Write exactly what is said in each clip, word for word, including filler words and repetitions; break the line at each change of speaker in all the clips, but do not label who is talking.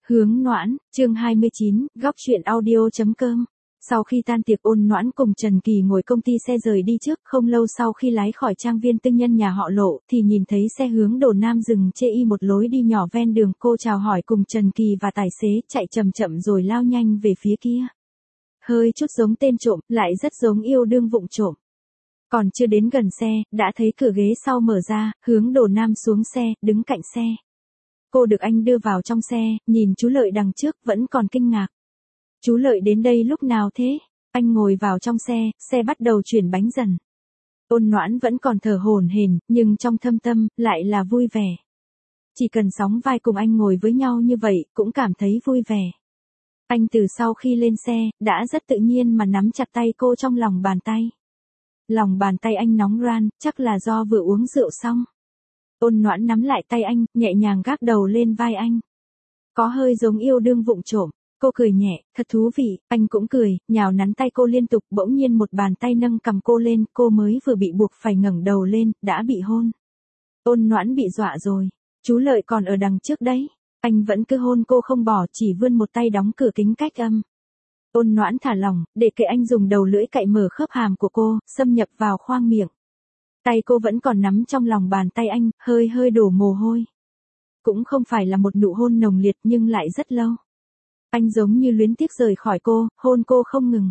Hướng Noãn, chương hai mươi chín, góc truyện audio.com. Sau khi tan tiệc Ôn Noãn cùng Trần Kỳ ngồi công ty xe rời đi trước, không lâu sau khi lái khỏi trang viên tư nhân nhà họ Lộ, thì nhìn thấy xe hướng Đồ Nam dừng chê y một lối đi nhỏ ven đường. Cô chào hỏi cùng Trần Kỳ và tài xế, chạy chậm chậm rồi lao nhanh về phía kia. Hơi chút giống tên trộm, lại rất giống yêu đương vụng trộm. Còn chưa đến gần xe, đã thấy cửa ghế sau mở ra, hướng Đồ Nam xuống xe, đứng cạnh xe. Cô được anh đưa vào trong xe, nhìn chú Lợi đằng trước vẫn còn kinh ngạc. Chú Lợi đến đây lúc nào thế? Anh ngồi vào trong xe, xe bắt đầu chuyển bánh dần. Ôn Noãn vẫn còn thở hổn hển, nhưng trong thâm tâm, lại là vui vẻ. Chỉ cần sóng vai cùng anh ngồi với nhau như vậy, cũng cảm thấy vui vẻ. Anh từ sau khi lên xe, đã rất tự nhiên mà nắm chặt tay cô trong lòng bàn tay. Lòng bàn tay anh nóng ran, chắc là do vừa uống rượu xong. Ôn Noãn nắm lại tay anh, nhẹ nhàng gác đầu lên vai anh. Có hơi giống yêu đương vụng trộm. Cô cười nhẹ, thật thú vị, anh cũng cười, nhào nắn tay cô liên tục. Bỗng nhiên một bàn tay nâng cầm cô lên, cô mới vừa bị buộc phải ngẩng đầu lên, đã bị hôn. Ôn Noãn bị dọa rồi, chú Lợi còn ở đằng trước đấy. Anh vẫn cứ hôn cô không bỏ, chỉ vươn một tay đóng cửa kính cách âm. Ôn Noãn thả lỏng, để kệ anh dùng đầu lưỡi cạy mở khớp hàm của cô, xâm nhập vào khoang miệng. Tay cô vẫn còn nắm trong lòng bàn tay anh, hơi hơi đổ mồ hôi. Cũng không phải là một nụ hôn nồng liệt nhưng lại rất lâu. Anh giống như luyến tiếc rời khỏi cô, hôn cô không ngừng.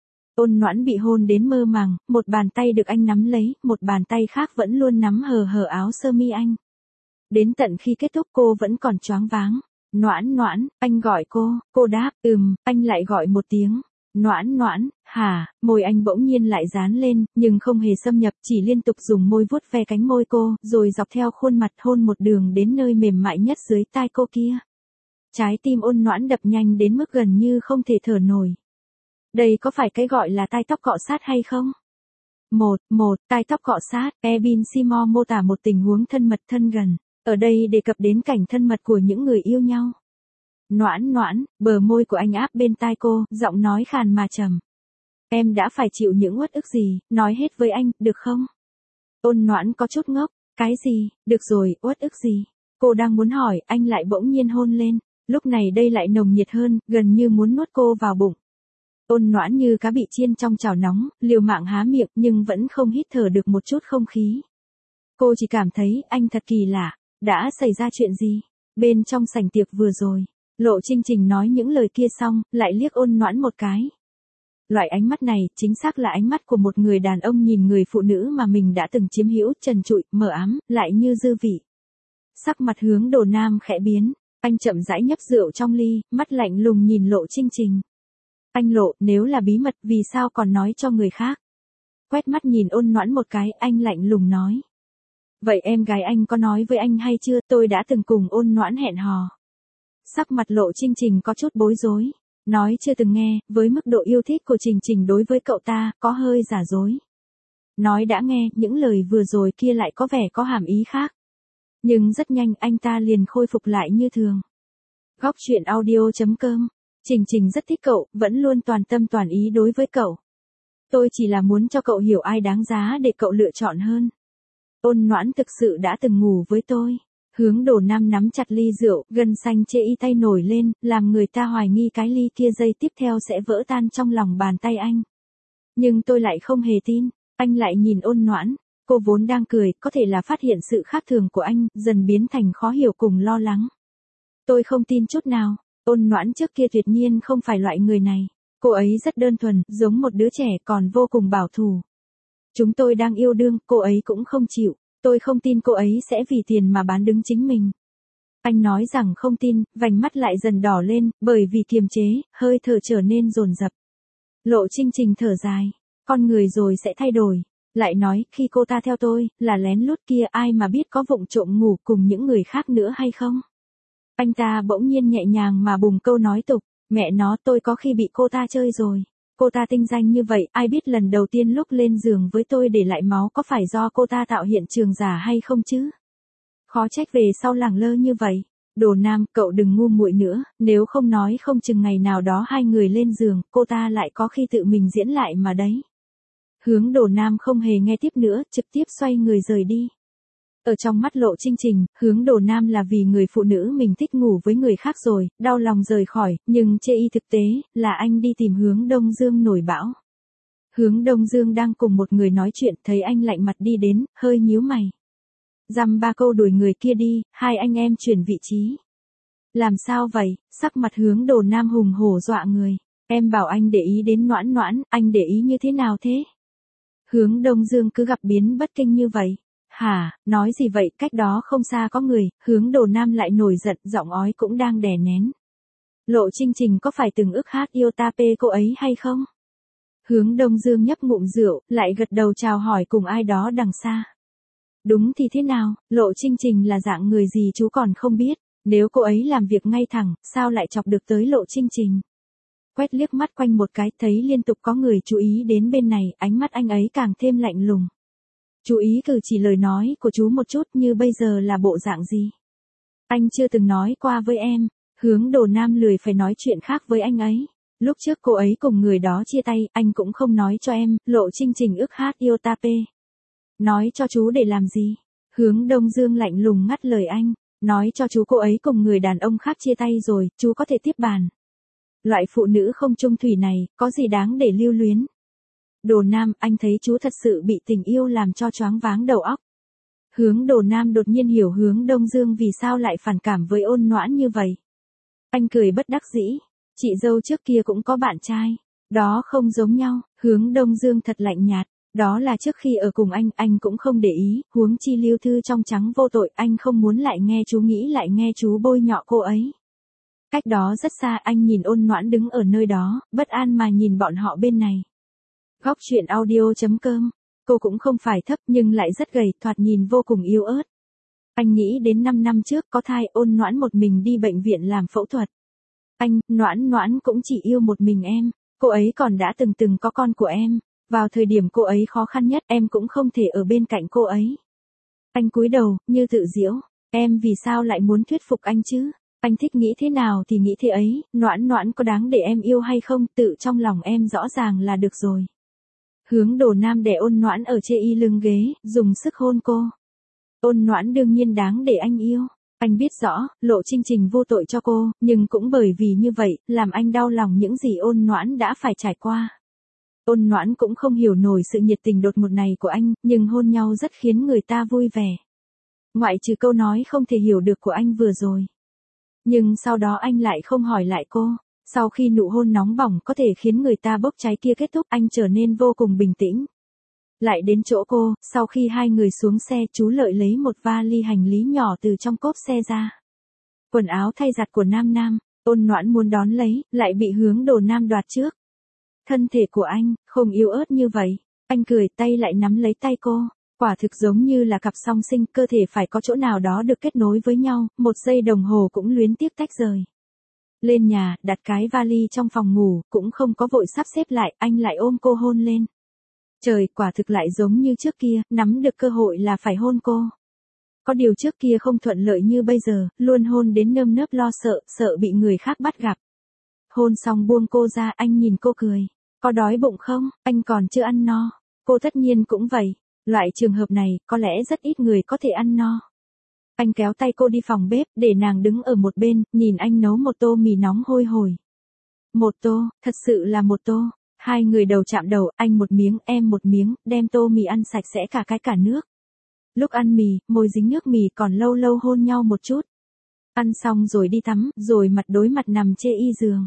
Ôn Noãn bị hôn đến mơ màng, một bàn tay được anh nắm lấy, một bàn tay khác vẫn luôn nắm hờ hờ áo sơ mi anh. Đến tận khi kết thúc cô vẫn còn choáng váng. Noãn Noãn, anh gọi cô, cô đáp, ừm, anh lại gọi một tiếng. Noãn Noãn, hả, môi anh bỗng nhiên lại dán lên, nhưng không hề xâm nhập, chỉ liên tục dùng môi vuốt ve cánh môi cô, rồi dọc theo khuôn mặt hôn một đường đến nơi mềm mại nhất dưới tai cô kia. Trái tim Ôn Noãn đập nhanh đến mức gần như không thể thở nổi. Đây có phải cái gọi là tai tóc cọ sát hay không? Một, một, tai tóc cọ sát, Ebin Seymour mô tả một tình huống thân mật thân gần. Ở đây đề cập đến cảnh thân mật của những người yêu nhau. Noãn Noãn, bờ môi của anh áp bên tai cô, giọng nói khàn mà trầm. Em đã phải chịu những uất ức gì, nói hết với anh, được không? Ôn Noãn có chút ngốc, cái gì, được rồi, uất ức gì? Cô đang muốn hỏi, anh lại bỗng nhiên hôn lên, lúc này đây lại nồng nhiệt hơn, gần như muốn nuốt cô vào bụng. Ôn Noãn như cá bị chiên trong chảo nóng, liều mạng há miệng nhưng vẫn không hít thở được một chút không khí. Cô chỉ cảm thấy anh thật kỳ lạ, đã xảy ra chuyện gì? Bên trong sảnh tiệc vừa rồi. Lộ Trinh Trình nói những lời kia xong, lại liếc Ôn Noãn một cái. Loại ánh mắt này, chính xác là ánh mắt của một người đàn ông nhìn người phụ nữ mà mình đã từng chiếm hữu, trần trụi, mờ ám, lại như dư vị. Sắc mặt hướng Đồ Nam khẽ biến, anh chậm rãi nhấp rượu trong ly, mắt lạnh lùng nhìn Lộ Trinh Trình. Anh Lộ, nếu là bí mật, vì sao còn nói cho người khác? Quét mắt nhìn Ôn Noãn một cái, anh lạnh lùng nói. Vậy em gái anh có nói với anh hay chưa, tôi đã từng cùng Ôn Noãn hẹn hò. Sắc mặt Lộ Trinh Trình có chút bối rối, nói chưa từng nghe, với mức độ yêu thích của Trình Trình đối với cậu ta, có hơi giả dối. Nói đã nghe, những lời vừa rồi kia lại có vẻ có hàm ý khác. Nhưng rất nhanh anh ta liền khôi phục lại như thường. Góc truyện audio.com. Trình Trình rất thích cậu, vẫn luôn toàn tâm toàn ý đối với cậu. Tôi chỉ là muốn cho cậu hiểu ai đáng giá để cậu lựa chọn hơn. Ôn Noãn thực sự đã từng ngủ với tôi. Hướng Đồ Nam nắm chặt ly rượu, gân xanh chê y tay nổi lên, làm người ta hoài nghi cái ly kia giây tiếp theo sẽ vỡ tan trong lòng bàn tay anh. Nhưng tôi lại không hề tin, anh lại nhìn Ôn Noãn, cô vốn đang cười, có thể là phát hiện sự khác thường của anh, dần biến thành khó hiểu cùng lo lắng. Tôi không tin chút nào, Ôn Noãn trước kia tuyệt nhiên không phải loại người này, cô ấy rất đơn thuần, giống một đứa trẻ còn vô cùng bảo thủ. Chúng tôi đang yêu đương, cô ấy cũng không chịu. Tôi không tin cô ấy sẽ vì tiền mà bán đứng chính mình. Anh nói rằng không tin, vành mắt lại dần đỏ lên, bởi vì kiềm chế, hơi thở trở nên dồn dập. Lộ Trinh Trình thở dài, con người rồi sẽ thay đổi. Lại nói, khi cô ta theo tôi, là lén lút kia, ai mà biết có vụng trộm ngủ cùng những người khác nữa hay không? Anh ta bỗng nhiên nhẹ nhàng mà bùng câu nói tục, mẹ nó tôi có khi bị cô ta chơi rồi. Cô ta tinh danh như vậy, ai biết lần đầu tiên lúc lên giường với tôi để lại máu có phải do cô ta tạo hiện trường giả hay không chứ? Khó trách về sau lẳng lơ như vậy. Đồ Nam, cậu đừng ngu muội nữa, nếu không nói không chừng ngày nào đó hai người lên giường, cô ta lại có khi tự mình diễn lại mà đấy. Hướng Đồ Nam không hề nghe tiếp nữa, trực tiếp xoay người rời đi. Ở trong mắt Lộ Chinh Trình, Hướng Đồ Nam là vì người phụ nữ mình thích ngủ với người khác rồi, đau lòng rời khỏi, nhưng chê y thực tế, là anh đi tìm Hướng Đông Dương nổi bão. Hướng Đông Dương đang cùng một người nói chuyện, thấy anh lạnh mặt đi đến, hơi nhíu mày. Dăm ba câu đuổi người kia đi, hai anh em chuyển vị trí. Làm sao vậy, sắc mặt Hướng Đồ Nam hùng hổ dọa người. Em bảo anh để ý đến Noãn Noãn, anh để ý như thế nào thế? Hướng Đông Dương cứ gặp biến bất kinh như vậy. Hả, nói gì vậy, cách đó không xa có người, Hướng Đồ Nam lại nổi giận, giọng ói cũng đang đè nén. Lộ Chinh Trình có phải từng ức hát yêu ta pê cô ấy hay không? Hướng Đông Dương nhấp ngụm rượu, lại gật đầu chào hỏi cùng ai đó đằng xa. Đúng thì thế nào, Lộ Chinh Trình là dạng người gì chú còn không biết, nếu cô ấy làm việc ngay thẳng, sao lại chọc được tới Lộ Chinh Trình? Quét liếc mắt quanh một cái, thấy liên tục có người chú ý đến bên này, ánh mắt anh ấy càng thêm lạnh lùng. Chú ý cử chỉ lời nói của chú một chút, như bây giờ là bộ dạng gì? Anh chưa từng nói qua với em. Hướng Đồ Nam lười phải nói chuyện khác với anh ấy. Lúc trước cô ấy cùng người đó chia tay, anh cũng không nói cho em. Lộ Chinh Trình ức hát yêu ta pê. Nói cho chú để làm gì? Hướng Đông Dương lạnh lùng ngắt lời anh. Nói cho chú cô ấy cùng người đàn ông khác chia tay rồi, chú có thể tiếp bàn. Loại phụ nữ không chung thủy này, có gì đáng để lưu luyến? Đồ Nam, anh thấy chú thật sự bị tình yêu làm cho choáng váng đầu óc. Hướng Đồ Nam đột nhiên hiểu Hướng Đông Dương vì sao lại phản cảm với Ôn Noãn như vậy. Anh cười bất đắc dĩ. Chị dâu trước kia cũng có bạn trai. Đó không giống nhau. Hướng Đông Dương thật lạnh nhạt. Đó là trước khi ở cùng anh, anh cũng không để ý. Huống chi Lưu Thư trong trắng vô tội, anh không muốn lại nghe chú nghĩ lại nghe chú bôi nhọ cô ấy. Cách đó rất xa, anh nhìn Ôn Noãn đứng ở nơi đó, bất an mà nhìn bọn họ bên này. Góc truyện audio chấm com. Cô cũng không phải thấp nhưng lại rất gầy, thoạt nhìn vô cùng yếu ớt. Anh nghĩ đến năm năm trước có thai, Ôn Noãn một mình đi bệnh viện làm phẫu thuật. Anh, Noãn Noãn cũng chỉ yêu một mình em. Cô ấy còn đã từng từng có con của em. Vào thời điểm cô ấy khó khăn nhất, em cũng không thể ở bên cạnh cô ấy. Anh cúi đầu, như tự giễu. Em vì sao lại muốn thuyết phục anh chứ? Anh thích nghĩ thế nào thì nghĩ thế ấy, Noãn Noãn có đáng để em yêu hay không, tự trong lòng em rõ ràng là được rồi. Hướng Đồ Nam đè Ôn Noãn ở chê y lưng ghế, dùng sức hôn cô. Ôn Noãn đương nhiên đáng để anh yêu. Anh biết rõ, Lộ Chinh Trình vô tội cho cô, nhưng cũng bởi vì như vậy, làm anh đau lòng những gì Ôn Noãn đã phải trải qua. Ôn Noãn cũng không hiểu nổi sự nhiệt tình đột ngột này của anh, nhưng hôn nhau rất khiến người ta vui vẻ. Ngoại trừ câu nói không thể hiểu được của anh vừa rồi. Nhưng sau đó anh lại không hỏi lại cô. Sau khi nụ hôn nóng bỏng có thể khiến người ta bốc cháy kia kết thúc, anh trở nên vô cùng bình tĩnh. Lại đến chỗ cô, sau khi hai người xuống xe, chú Lợi lấy một vali hành lý nhỏ từ trong cốp xe ra. Quần áo thay giặt của Nam Nam, Ôn Noãn muốn đón lấy, lại bị Hướng Đồ Nam đoạt trước. Thân thể của anh, không yếu ớt như vậy. Anh cười, tay lại nắm lấy tay cô. Quả thực giống như là cặp song sinh, cơ thể phải có chỗ nào đó được kết nối với nhau, một giây đồng hồ cũng luyến tiếc tách rời. Lên nhà, đặt cái vali trong phòng ngủ, cũng không có vội sắp xếp lại, anh lại ôm cô hôn lên. Trời, quả thực lại giống như trước kia, nắm được cơ hội là phải hôn cô. Có điều trước kia không thuận lợi như bây giờ, luôn hôn đến nơm nớp lo sợ, sợ bị người khác bắt gặp. Hôn xong buông cô ra, anh nhìn cô cười. Có đói bụng không, anh còn chưa ăn no. Cô tất nhiên cũng vậy. Loại trường hợp này, có lẽ rất ít người có thể ăn no. Anh kéo tay cô đi phòng bếp, để nàng đứng ở một bên, nhìn anh nấu một tô mì nóng hôi hổi. Một tô, thật sự là một tô. Hai người đầu chạm đầu, anh một miếng, em một miếng, đem tô mì ăn sạch sẽ cả cái cả nước. Lúc ăn mì, môi dính nước mì còn lâu lâu hôn nhau một chút. Ăn xong rồi đi tắm, rồi mặt đối mặt nằm chê y giường.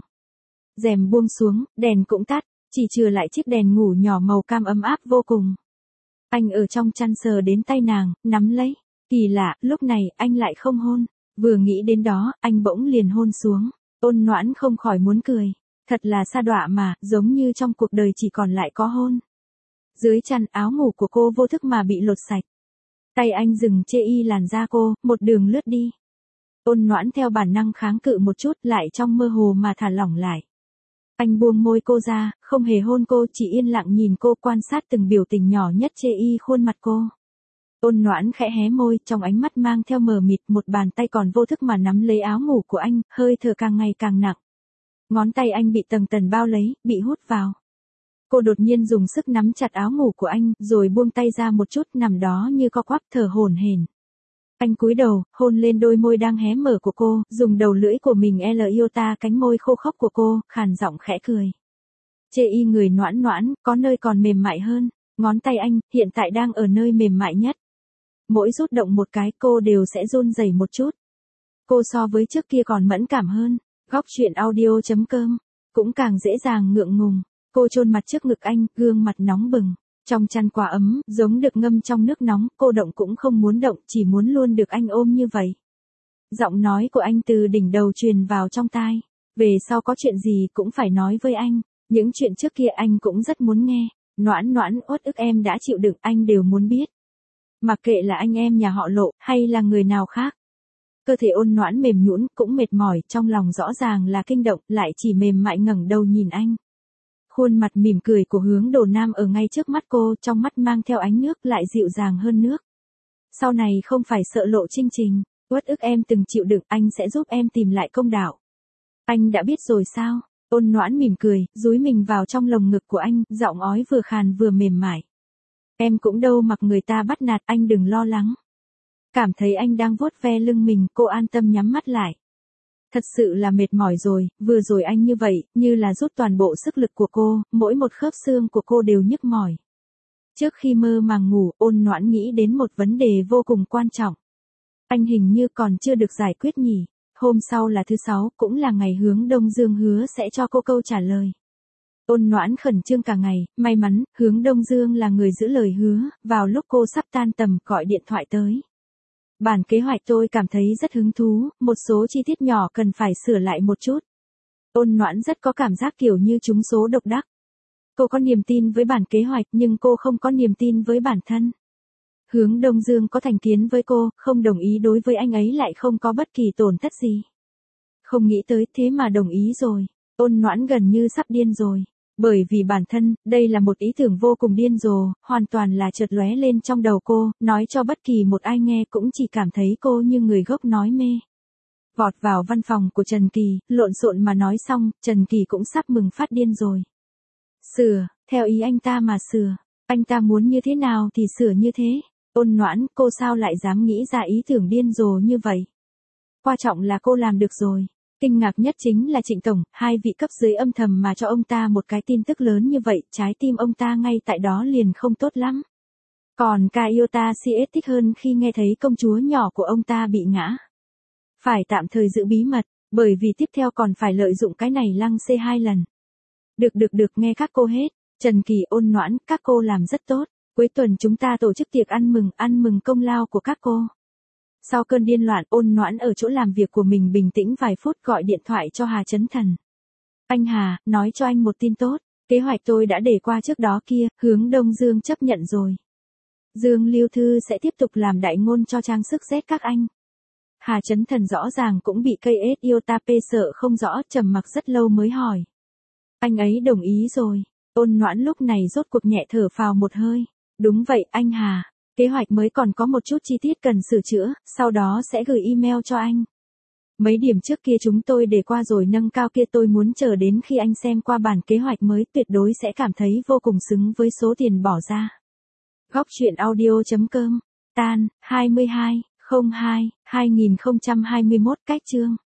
Rèm buông xuống, đèn cũng tắt, chỉ trừ lại chiếc đèn ngủ nhỏ màu cam ấm áp vô cùng. Anh ở trong chăn sờ đến tay nàng, nắm lấy. Kỳ lạ, lúc này, anh lại không hôn. Vừa nghĩ đến đó, anh bỗng liền hôn xuống. Ôn Noãn không khỏi muốn cười. Thật là sa đọa mà, giống như trong cuộc đời chỉ còn lại có hôn. Dưới chăn, áo ngủ của cô vô thức mà bị lột sạch. Tay anh dừng chê y làn da cô, một đường lướt đi. Ôn Noãn theo bản năng kháng cự một chút, lại trong mơ hồ mà thả lỏng lại. Anh buông môi cô ra, không hề hôn cô, chỉ yên lặng nhìn cô, quan sát từng biểu tình nhỏ nhất chê y khuôn mặt cô. Ôn Noãn khẽ hé môi, trong ánh mắt mang theo mờ mịt, một bàn tay còn vô thức mà nắm lấy áo ngủ của anh, hơi thở càng ngày càng nặng. Ngón tay anh bị tầng tầng bao lấy, bị hút vào. Cô đột nhiên dùng sức nắm chặt áo ngủ của anh, rồi buông tay ra một chút, nằm đó như co quắp, thở hổn hển. Anh cúi đầu, hôn lên đôi môi đang hé mở của cô, dùng đầu lưỡi của mình L iota cánh môi khô khốc của cô, khàn giọng khẽ cười. Chê y người noãn noãn, có nơi còn mềm mại hơn. Ngón tay anh, hiện tại đang ở nơi mềm mại nhất. Mỗi rút động một cái cô đều sẽ run rẩy một chút. Cô so với trước kia còn mẫn cảm hơn. Góc chuyện audio.com. Cũng càng dễ dàng ngượng ngùng. Cô chôn mặt trước ngực anh, gương mặt nóng bừng. Trong chăn quả ấm, giống được ngâm trong nước nóng, cô động cũng không muốn động, chỉ muốn luôn được anh ôm như vậy. Giọng nói của anh từ đỉnh đầu truyền vào trong tai. Về sau có chuyện gì cũng phải nói với anh. Những chuyện trước kia anh cũng rất muốn nghe. Noãn noãn uất ức em đã chịu đựng anh đều muốn biết. Mặc kệ là anh em nhà họ Lộ, hay là người nào khác. Cơ thể ôn noãn mềm nhũn cũng mệt mỏi, trong lòng rõ ràng là kinh động, lại chỉ mềm mại ngẩng đầu nhìn anh. Khuôn mặt mỉm cười của Hướng Đồ Nam ở ngay trước mắt cô, trong mắt mang theo ánh nước lại dịu dàng hơn nước. Sau này không phải sợ Lộ Trinh Trình, uất ức em từng chịu đựng, anh sẽ giúp em tìm lại công đạo. Anh đã biết rồi sao? Ôn noãn mỉm cười, dúi mình vào trong lồng ngực của anh, giọng ói vừa khàn vừa mềm mại. Em cũng đâu mặc người ta bắt nạt, anh đừng lo lắng. Cảm thấy anh đang vuốt ve lưng mình, cô an tâm nhắm mắt lại. Thật sự là mệt mỏi rồi, vừa rồi anh như vậy, như là rút toàn bộ sức lực của cô, mỗi một khớp xương của cô đều nhức mỏi. Trước khi mơ màng ngủ, ôn noãn nghĩ đến một vấn đề vô cùng quan trọng. Anh hình như còn chưa được giải quyết nhỉ. Hôm sau là thứ sáu, cũng là ngày Hướng Đông Dương hứa sẽ cho cô câu trả lời. Ôn noãn khẩn trương cả ngày, may mắn, Hướng Đông Dương là người giữ lời hứa, vào lúc cô sắp tan tầm gọi điện thoại tới. Bản kế hoạch tôi cảm thấy rất hứng thú, một số chi tiết nhỏ cần phải sửa lại một chút. Ôn noãn rất có cảm giác kiểu như trúng số độc đắc. Cô có niềm tin với bản kế hoạch nhưng cô không có niềm tin với bản thân. Hướng Đông Dương có thành kiến với cô, không đồng ý đối với anh ấy lại không có bất kỳ tổn thất gì. Không nghĩ tới thế mà đồng ý rồi. Ôn noãn gần như sắp điên rồi. Bởi vì bản thân, đây là một ý tưởng vô cùng điên rồ, hoàn toàn là chợt lóe lên trong đầu cô, nói cho bất kỳ một ai nghe cũng chỉ cảm thấy cô như người gốc nói mê. Vọt vào văn phòng của Trần Kỳ, lộn xộn mà nói xong, Trần Kỳ cũng sắp mừng phát điên rồi. Sửa, theo ý anh ta mà sửa. Anh ta muốn như thế nào thì sửa như thế. Ôn noãn, cô sao lại dám nghĩ ra ý tưởng điên rồ như vậy? Quan trọng là cô làm được rồi. Kinh ngạc nhất chính là Trịnh Tổng, hai vị cấp dưới âm thầm mà cho ông ta một cái tin tức lớn như vậy, trái tim ông ta ngay tại đó liền không tốt lắm. Còn ca iota xê ét thích hơn khi nghe thấy công chúa nhỏ của ông ta bị ngã. Phải tạm thời giữ bí mật, bởi vì tiếp theo còn phải lợi dụng cái này lăng xê hai lần. Được được được nghe các cô hết, Trần Kỳ ôn noãn, các cô làm rất tốt, cuối tuần chúng ta tổ chức tiệc ăn mừng, ăn mừng công lao của các cô. Sau cơn điên loạn, ôn noãn ở chỗ làm việc của mình bình tĩnh vài phút gọi điện thoại cho Hà Chấn Thần. Anh Hà, nói cho anh một tin tốt, kế hoạch tôi đã để qua trước đó kia, Hướng Đông Dương chấp nhận rồi. Dương Lưu Thư sẽ tiếp tục làm đại ngôn cho trang sức Z các anh. Hà Chấn Thần rõ ràng cũng bị cây ét iota P sợ không rõ, trầm mặc rất lâu mới hỏi. Anh ấy đồng ý rồi. Ôn noãn lúc này rốt cuộc nhẹ thở phào một hơi. Đúng vậy anh Hà. Kế hoạch mới còn có một chút chi tiết cần sửa chữa, sau đó sẽ gửi email cho anh. Mấy điểm trước kia chúng tôi để qua rồi nâng cao kia tôi muốn chờ đến khi anh xem qua bản kế hoạch mới tuyệt đối sẽ cảm thấy vô cùng xứng với số tiền bỏ ra. Góc chuyện audio.com, tan, hai mươi hai, không hai, hai nghìn không trăm hai mươi mốt cách chương.